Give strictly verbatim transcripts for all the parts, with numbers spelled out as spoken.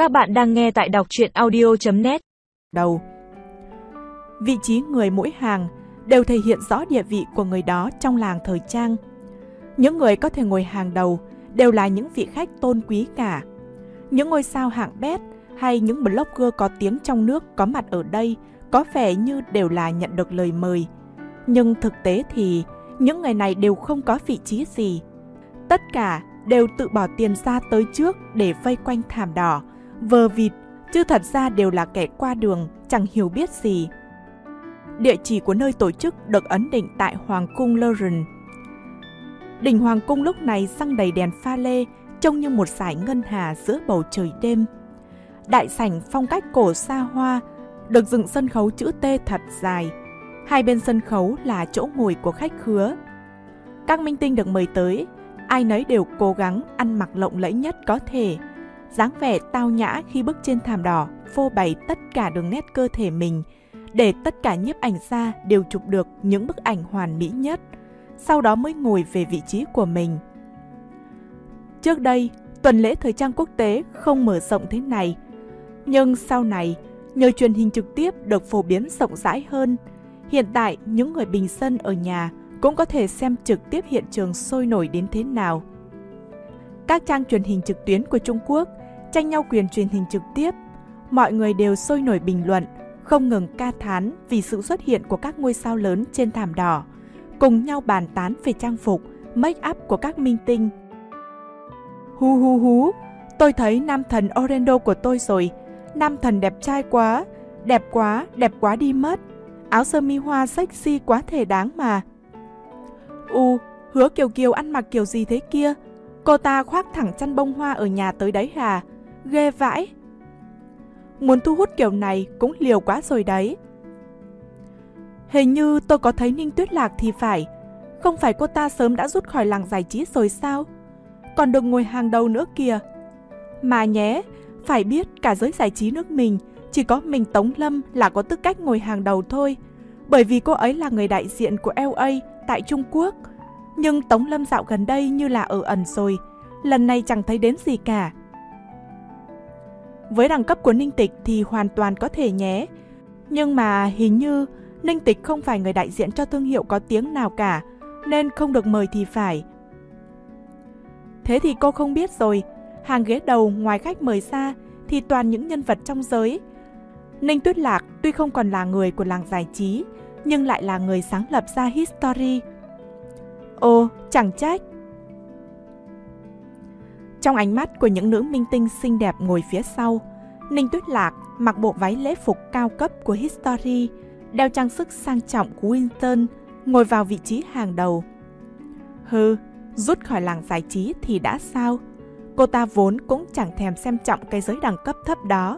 Các bạn đang nghe tại đọc truyện audio chấm net. Đầu. Vị trí người mỗi hàng đều thể hiện rõ địa vị của người đó trong làng thời trang. Những người có thể ngồi hàng đầu đều là những vị khách tôn quý cả. Những ngôi sao hạng bét hay những blogger có tiếng trong nước có mặt ở đây có vẻ như đều là nhận được lời mời. Nhưng thực tế thì những người này đều không có vị trí gì. Tất cả đều tự bỏ tiền ra tới trước để vây quanh thảm đỏ, vờ vịt, chứ thật ra đều là kẻ qua đường, chẳng hiểu biết gì. Địa chỉ của nơi tổ chức được ấn định tại Hoàng cung Lauren. Đỉnh Hoàng cung lúc này răng đầy đèn pha lê, trông như một dải ngân hà giữa bầu trời đêm. Đại sảnh phong cách cổ xa hoa, được dựng sân khấu chữ T thật dài. Hai bên sân khấu là chỗ ngồi của khách khứa. Các minh tinh được mời tới, ai nấy đều cố gắng ăn mặc lộng lẫy nhất có thể. Dáng vẻ tao nhã khi bước trên thảm đỏ, phô bày tất cả đường nét cơ thể mình, để tất cả nhiếp ảnh gia đều chụp được những bức ảnh hoàn mỹ nhất, sau đó mới ngồi về vị trí của mình. Trước đây, tuần lễ thời trang quốc tế không mở rộng thế này, nhưng sau này, nhờ truyền hình trực tiếp được phổ biến rộng rãi hơn, hiện tại những người bình dân ở nhà cũng có thể xem trực tiếp hiện trường sôi nổi đến thế nào. Các trang truyền hình trực tuyến của Trung Quốc tranh nhau quyền truyền hình trực tiếp, mọi người đều sôi nổi bình luận, không ngừng ca thán vì sự xuất hiện của các ngôi sao lớn trên thảm đỏ, cùng nhau bàn tán về trang phục, make up của các minh tinh. Hu hu hú, tôi thấy nam thần Orlando của tôi rồi, nam thần đẹp trai quá, đẹp quá, đẹp quá đi mất, áo sơ mi hoa sexy quá thể đáng mà. U, Hứa Kiều Kiều ăn mặc kiểu gì thế kia? Cô ta khoác thẳng chăn bông hoa ở nhà tới đấy à? Ghê vãi! Muốn thu hút kiểu này cũng liều quá rồi đấy. Hình như tôi có thấy Ninh Tuyết Lạc thì phải. Không phải cô ta sớm đã rút khỏi làng giải trí rồi sao? Còn được ngồi hàng đầu nữa kìa. Mà nhé, phải biết cả giới giải trí nước mình, chỉ có mình Tống Lâm là có tư cách ngồi hàng đầu thôi. Bởi vì cô ấy là người đại diện của L A tại Trung Quốc. Nhưng Tống Lâm dạo gần đây như là ở ẩn rồi, lần này chẳng thấy đến gì cả. Với đẳng cấp của Ninh Tịch thì hoàn toàn có thể nhé. Nhưng mà hình như Ninh Tịch không phải người đại diện cho thương hiệu có tiếng nào cả, nên không được mời thì phải. Thế thì cô không biết rồi, hàng ghế đầu ngoài khách mời ra thì toàn những nhân vật trong giới. Ninh Tuyết Lạc tuy không còn là người của làng giải trí, nhưng lại là người sáng lập ra History. Ồ, chẳng trách. Trong ánh mắt của những nữ minh tinh xinh đẹp ngồi phía sau, Ninh Tuyết Lạc mặc bộ váy lễ phục cao cấp của History, đeo trang sức sang trọng của Winston, ngồi vào vị trí hàng đầu. Hừ, rút khỏi làng giải trí thì đã sao? Cô ta vốn cũng chẳng thèm xem trọng cái giới đẳng cấp thấp đó.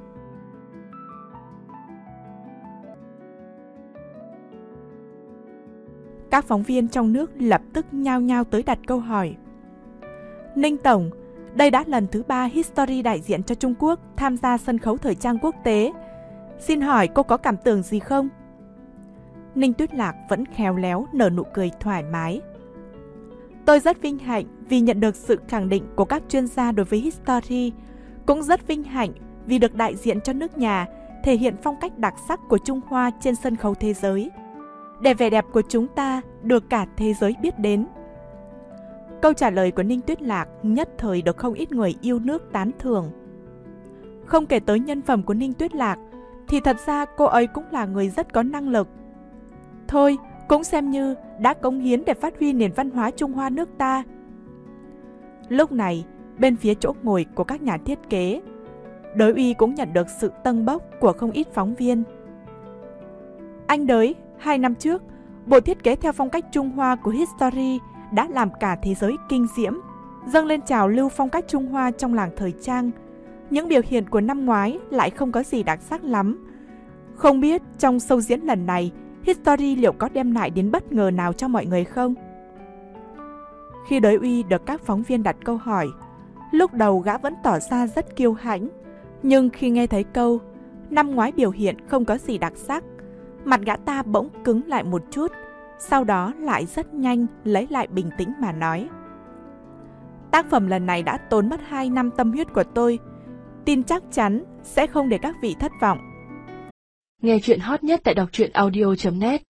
Các phóng viên trong nước lập tức nhao nhao tới đặt câu hỏi. Ninh Tổng, đây đã lần thứ ba History đại diện cho Trung Quốc tham gia sân khấu thời trang quốc tế. Xin hỏi cô có cảm tưởng gì không? Ninh Tuyết Lạc vẫn khéo léo nở nụ cười thoải mái. Tôi rất vinh hạnh vì nhận được sự khẳng định của các chuyên gia đối với History. Cũng rất vinh hạnh vì được đại diện cho nước nhà, thể hiện phong cách đặc sắc của Trung Hoa trên sân khấu thế giới, để vẻ đẹp của chúng ta được cả thế giới biết đến. Câu trả lời của Ninh Tuyết Lạc nhất thời được không ít người yêu nước tán thưởng. Không kể tới nhân phẩm của Ninh Tuyết Lạc, thì thật ra cô ấy cũng là người rất có năng lực. Thôi, cũng xem như đã cống hiến để phát huy nền văn hóa Trung Hoa nước ta. Lúc này, bên phía chỗ ngồi của các nhà thiết kế, Đới Uy cũng nhận được sự tâng bốc của không ít phóng viên. Anh Đới, hai năm trước, bộ thiết kế theo phong cách Trung Hoa của History đã làm cả thế giới kinh diễm, dâng lên trào lưu phong cách Trung Hoa trong làng thời trang. Những biểu hiện của năm ngoái lại không có gì đặc sắc lắm. Không biết trong show diễn lần này, History liệu có đem lại đến bất ngờ nào cho mọi người không? Khi Đới Uy được các phóng viên đặt câu hỏi, lúc đầu gã vẫn tỏ ra rất kiêu hãnh. Nhưng khi nghe thấy câu năm ngoái biểu hiện không có gì đặc sắc, mặt gã ta bỗng cứng lại một chút, sau đó lại rất nhanh lấy lại bình tĩnh mà nói. Tác phẩm lần này đã tốn mất hai năm tâm huyết của tôi. tin chắc chắn sẽ không để các vị thất vọng. Nghe chuyện hot nhất tại đọc truyện audio chấm net.